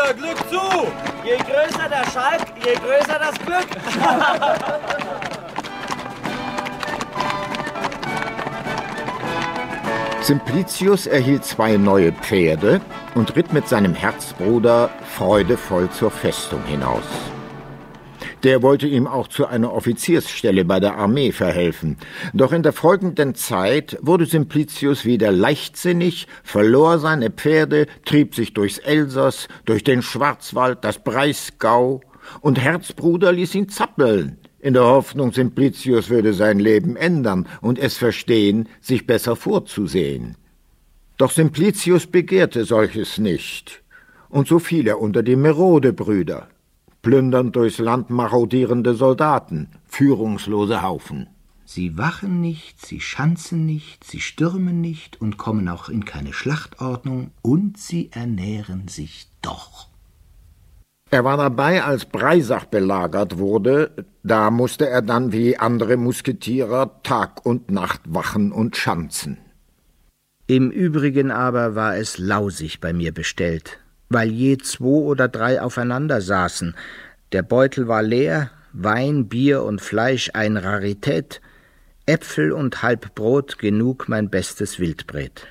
Bruder, Glück zu! Je größer der Schalk, je größer das Glück. Simplicius erhielt 2 neue Pferde und ritt mit seinem Herzbruder freudevoll zur Festung hinaus. Der wollte ihm auch zu einer Offiziersstelle bei der Armee verhelfen. Doch in der folgenden Zeit wurde Simplicius wieder leichtsinnig, verlor seine Pferde, trieb sich durchs Elsass, durch den Schwarzwald, das Breisgau, und Herzbruder ließ ihn zappeln, in der Hoffnung, Simplicius würde sein Leben ändern und es verstehen, sich besser vorzusehen. Doch Simplicius begehrte solches nicht, und so fiel er unter die Merode-Brüder, plündernd durchs Land marodierende Soldaten, führungslose Haufen. Sie wachen nicht, sie schanzen nicht, sie stürmen nicht und kommen auch in keine Schlachtordnung, und sie ernähren sich doch. Er war dabei, als Breisach belagert wurde. Da musste er dann wie andere Musketierer Tag und Nacht wachen und schanzen. Im Übrigen aber war es lausig bei mir bestellt, weil je 2 oder 3 aufeinander saßen. Der Beutel war leer, Wein, Bier und Fleisch ein Rarität, Äpfel und halb Brot genug mein bestes Wildbret.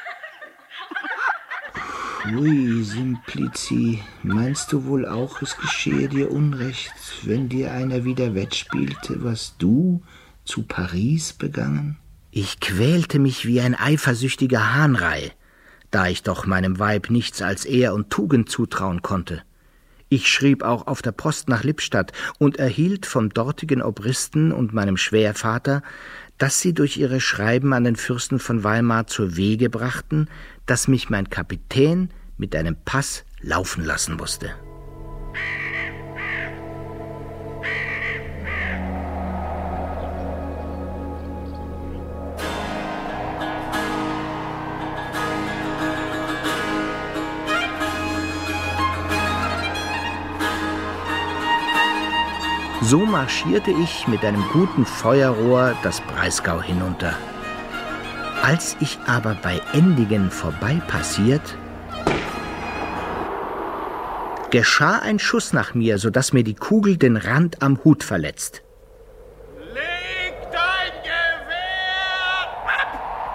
Hui, Simplici, meinst du wohl auch, es geschehe dir Unrecht, wenn dir einer wieder wettspielte, was du zu Paris begangen? Ich quälte mich wie ein eifersüchtiger Hahnrei, da ich doch meinem Weib nichts als Ehr und Tugend zutrauen konnte. Ich schrieb auch auf der Post nach Lippstadt und erhielt vom dortigen Obristen und meinem Schwährvater, dass sie durch ihre Schreiben an den Fürsten von Weimar zur Wege brachten, dass mich mein Kapitän mit einem Pass laufen lassen musste. So marschierte ich mit einem guten Feuerrohr das Breisgau hinunter. Als ich aber bei Endingen vorbeipassiert, geschah ein Schuss nach mir, so dass mir die Kugel den Rand am Hut verletzt. Leg dein Gewehr ab!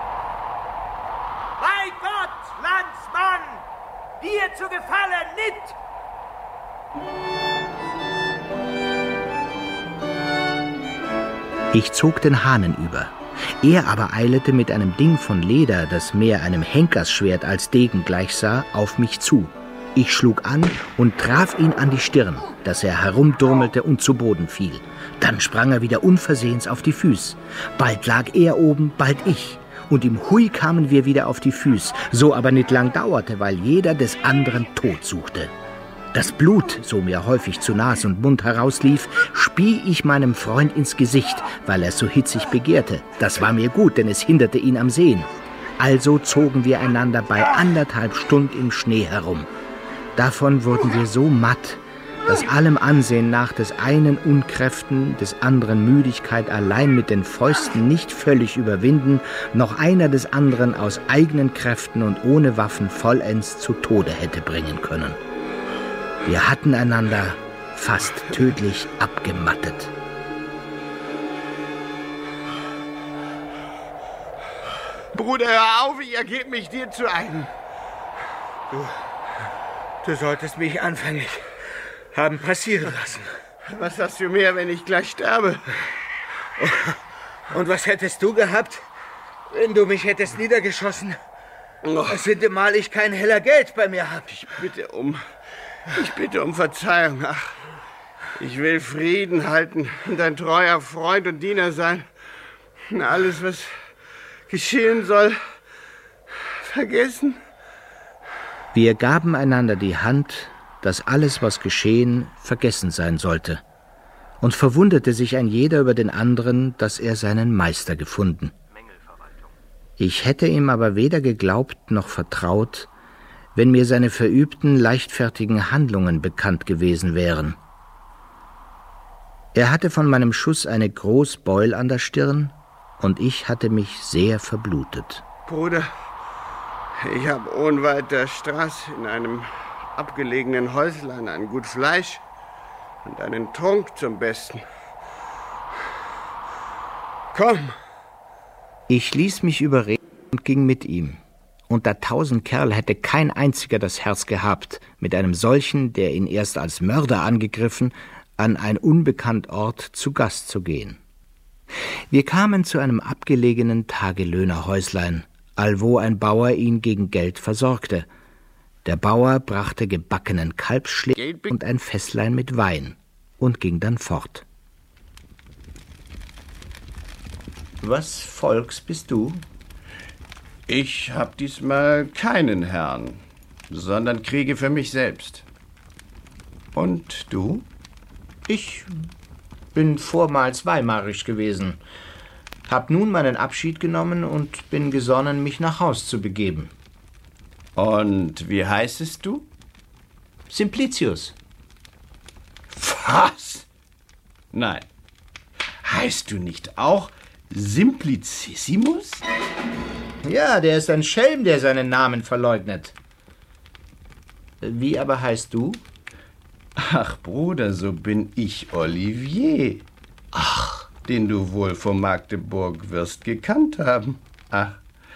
Bei Gott, Landsmann, dir zu gefallen nicht! Ich zog den Hahnen über. Er aber eilete mit einem Ding von Leder, das mehr einem Henkersschwert als Degen gleichsah, auf mich zu. Ich schlug an und traf ihn an die Stirn, dass er herumdurmelte und zu Boden fiel. Dann sprang er wieder unversehens auf die Füße. Bald lag er oben, bald ich. Und im Hui kamen wir wieder auf die Füße, so aber nicht lang dauerte, weil jeder des anderen Tod suchte. Das Blut, so mir häufig zu Nas und Mund herauslief, spie ich meinem Freund ins Gesicht, weil er so hitzig begehrte. Das war mir gut, denn es hinderte ihn am Sehen. Also zogen wir einander bei 1,5 Stunden im Schnee herum. Davon wurden wir so matt, dass allem Ansehen nach des einen Unkräften, des anderen Müdigkeit allein mit den Fäusten nicht völlig überwinden, noch einer des anderen aus eigenen Kräften und ohne Waffen vollends zu Tode hätte bringen können. Wir hatten einander fast tödlich abgemattet. Bruder, hör auf, ich ergebe mich dir zu eigen. Du solltest mich anfänglich haben passieren lassen. Was hast du mehr, wenn ich gleich sterbe? Und was hättest du gehabt, wenn du mich hättest niedergeschossen? Das sintemal ich kein heller Geld bei mir hab. Ich bitte um Verzeihung. Ach, ich will Frieden halten und ein treuer Freund und Diener sein. Alles, was geschehen soll, vergessen. Wir gaben einander die Hand, dass alles, was geschehen, vergessen sein sollte. Und verwunderte sich ein jeder über den anderen, dass er seinen Meister gefunden. Ich hätte ihm aber weder geglaubt noch vertraut, wenn mir seine verübten, leichtfertigen Handlungen bekannt gewesen wären. Er hatte von meinem Schuss eine große Beul an der Stirn, und ich hatte mich sehr verblutet. Bruder, ich habe unweit der Straße in einem abgelegenen Häuslein ein gut Fleisch und einen Trunk zum Besten. Komm! Ich ließ mich überreden und ging mit ihm. Unter 1000 Kerl hätte kein einziger das Herz gehabt, mit einem solchen, der ihn erst als Mörder angegriffen, an ein unbekannt Ort zu Gast zu gehen. Wir kamen zu einem abgelegenen Tagelöhnerhäuslein, allwo ein Bauer ihn gegen Geld versorgte. Der Bauer brachte gebackenen Kalbsschläge und ein Fässlein mit Wein und ging dann fort. Was Volks bist du? Ich hab diesmal keinen Herrn, sondern kriege für mich selbst. Und du? Ich bin vormals weimarisch gewesen, hab nun meinen Abschied genommen und bin gesonnen, mich nach Haus zu begeben. Und wie heißest du? Simplicius. Was? Nein. Heißt du nicht auch Simplicissimus? Ja, der ist ein Schelm, der seinen Namen verleugnet. Wie aber heißt du? Ach, Bruder, so bin ich Olivier. Ach, den du wohl von Magdeburg wirst gekannt haben. Ach,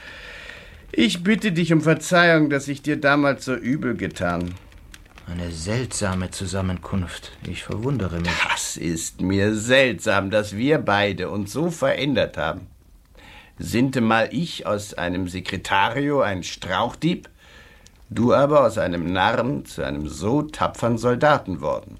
ich bitte dich um Verzeihung, dass ich dir damals so übel getan. Eine seltsame Zusammenkunft. Ich verwundere mich. Das ist mir seltsam, dass wir beide uns so verändert haben. Sintemal ich aus einem Sekretario ein Strauchdieb, du aber aus einem Narren zu einem so tapfern Soldaten worden.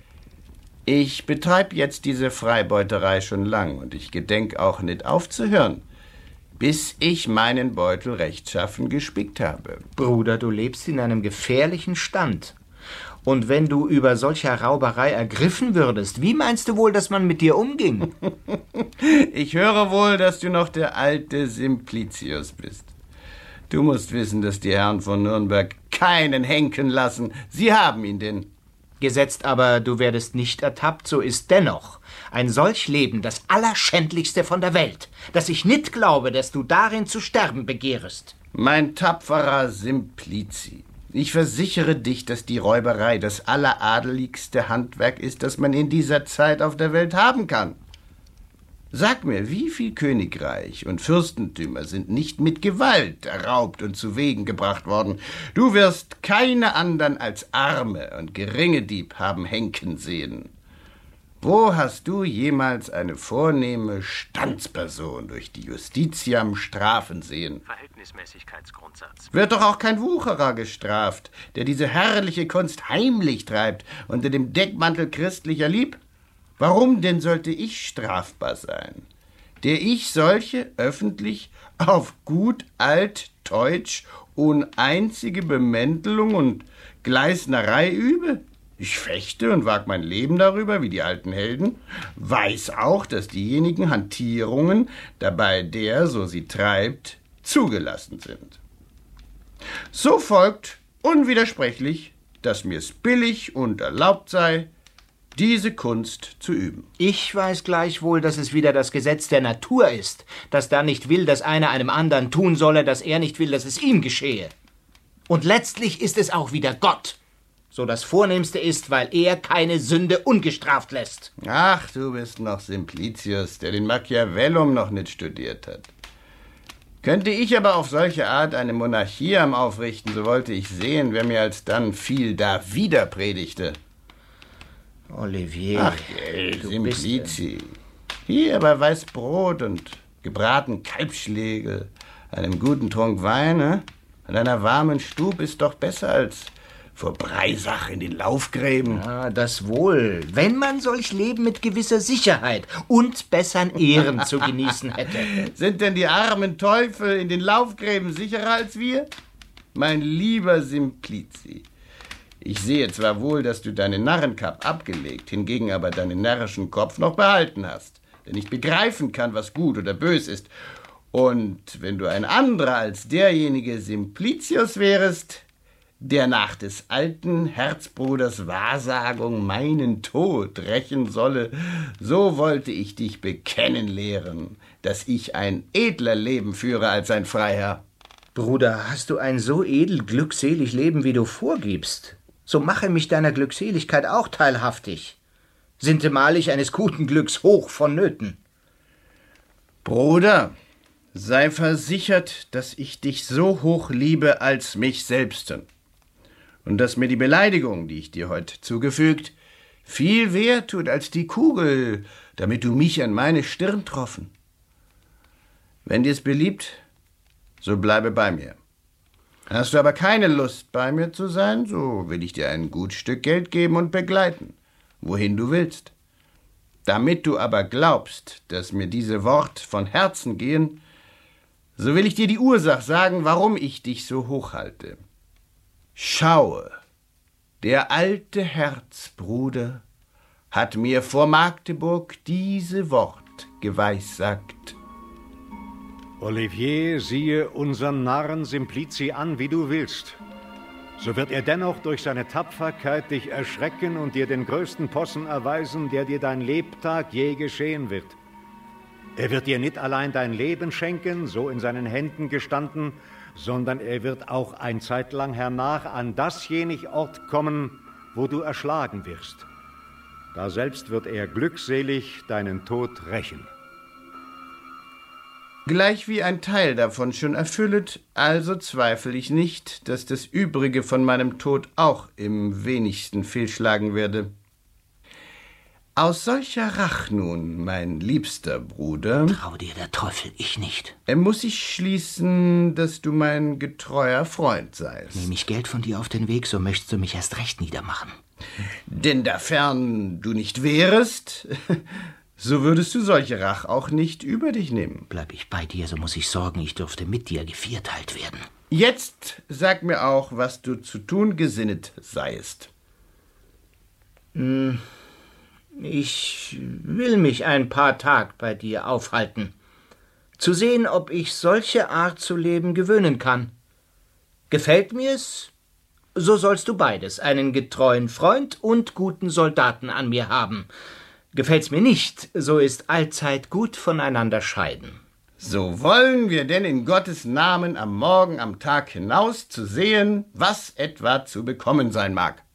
Ich betreib jetzt diese Freibeuterei schon lang und ich gedenk auch nicht aufzuhören, bis ich meinen Beutel rechtschaffen gespickt habe. Bruder, du lebst in einem gefährlichen Stand. Und wenn du über solcher Rauberei ergriffen würdest, wie meinst du wohl, dass man mit dir umging? Ich höre wohl, dass du noch der alte Simplicius bist. Du musst wissen, dass die Herren von Nürnberg keinen henken lassen. Sie haben ihn denn. Gesetzt aber, du werdest nicht ertappt, so ist dennoch ein solch Leben das Allerschändlichste von der Welt, dass ich nicht glaube, dass du darin zu sterben begehrest. Mein tapferer Simplici, ich versichere dich, dass die Räuberei das alleradeligste Handwerk ist, das man in dieser Zeit auf der Welt haben kann. Sag mir, wie viel Königreich und Fürstentümer sind nicht mit Gewalt erraubt und zu Wegen gebracht worden? Du wirst keine anderen als arme und geringe Dieb haben henken sehen. Wo hast du jemals eine vornehme Standsperson durch die Justitiam strafen sehen? Verhältnismäßigkeitsgrundsatz. Wird doch auch kein Wucherer gestraft, der diese herrliche Kunst heimlich treibt unter dem Deckmantel christlicher Lieb? Warum denn sollte ich strafbar sein, der ich solche öffentlich auf gut altdeutsch ohne einzige Bemäntelung und Gleisnerei übe? Ich fechte und wag mein Leben darüber, wie die alten Helden, weiß auch, dass diejenigen Hantierungen, dabei der, so sie treibt, zugelassen sind. So folgt unwidersprechlich, dass mir's billig und erlaubt sei, diese Kunst zu üben. Ich weiß gleichwohl, dass es wieder das Gesetz der Natur ist, dass da nicht will, dass einer einem anderen tun solle, dass er nicht will, dass es ihm geschehe. Und letztlich ist es auch wieder Gott, so das Vornehmste ist, weil er keine Sünde ungestraft lässt. Ach, du bist noch Simplicius, der den Machiavellum noch nicht studiert hat. Könnte ich aber auf solche Art eine Monarchie am Aufrichten, so wollte ich sehen, wer mir alsdann viel da wieder predigte. Olivier, Ach, Simplici. Hier bei Weißbrot und gebraten Kalbsschlägel, einem guten Trunk Wein, an einer warmen Stub ist doch besser als vor Breisach in den Laufgräben. Ja, das wohl, wenn man solch Leben mit gewisser Sicherheit und bessern Ehren zu genießen hätte. Sind denn die armen Teufel in den Laufgräben sicherer als wir? Mein lieber Simplici, ich sehe zwar wohl, dass du deine Narrenkapp abgelegt, hingegen aber deinen närrischen Kopf noch behalten hast, der nicht begreifen kann, was gut oder bös ist. Und wenn du ein anderer als derjenige Simplicius wärest, der nach des alten Herzbruders Wahrsagung meinen Tod rächen solle, so wollte ich dich bekennen lehren, dass ich ein edler Leben führe als ein Freiherr. Bruder, hast du ein so edel, glückselig Leben, wie du vorgibst? so mache mich deiner Glückseligkeit auch teilhaftig. Sintemal ich eines guten Glücks hoch vonnöten. Bruder, sei versichert, dass ich dich so hoch liebe als mich selbsten. Und dass mir die Beleidigung, die ich dir heute zugefügt, viel wert tut als die Kugel, damit du mich an meine Stirn troffen. Wenn dir's beliebt, so bleibe bei mir. Hast du aber keine Lust, bei mir zu sein, so will ich dir ein gut Stück Geld geben und begleiten, wohin du willst. Damit du aber glaubst, dass mir diese Wort von Herzen gehen, so will ich dir die Ursache sagen, warum ich dich so hochhalte. Schaue, der alte Herzbruder hat mir vor Magdeburg diese Wort geweissagt. Olivier, siehe unseren Narren Simplici an, wie du willst. So wird er dennoch durch seine Tapferkeit dich erschrecken und dir den größten Possen erweisen, der dir dein Lebtag je geschehen wird. Er wird dir nicht allein dein Leben schenken, so in seinen Händen gestanden, sondern er wird auch ein Zeitlang hernach an dasjenige Ort kommen, wo du erschlagen wirst. Da selbst wird er glückselig deinen Tod rächen. Gleich wie ein Teil davon schon erfüllet, also zweifle ich nicht, dass das Übrige von meinem Tod auch im wenigsten fehlschlagen werde. Aus solcher Rach nun, mein liebster Bruder, Trau dir der Teufel, ich nicht. Muss ich schließen, dass du mein getreuer Freund seist. Nehm ich Geld von dir auf den Weg, so möchtest du mich erst recht niedermachen. Denn dafern du nicht wärest, so würdest du solche Rach auch nicht über dich nehmen. Bleib ich bei dir, so muss ich sorgen, ich dürfte mit dir gevierteilt werden. Jetzt sag mir auch, was du zu tun gesinnet seiest. Ich will mich ein paar Tag bei dir aufhalten, zu sehen, ob ich solche Art zu leben gewöhnen kann. Gefällt mir's, so sollst du beides, einen getreuen Freund und guten Soldaten an mir haben. Gefällt's mir nicht, so ist allzeit gut voneinander scheiden. So wollen wir denn in Gottes Namen am Morgen am Tag hinaus zu sehen, was etwa zu bekommen sein mag.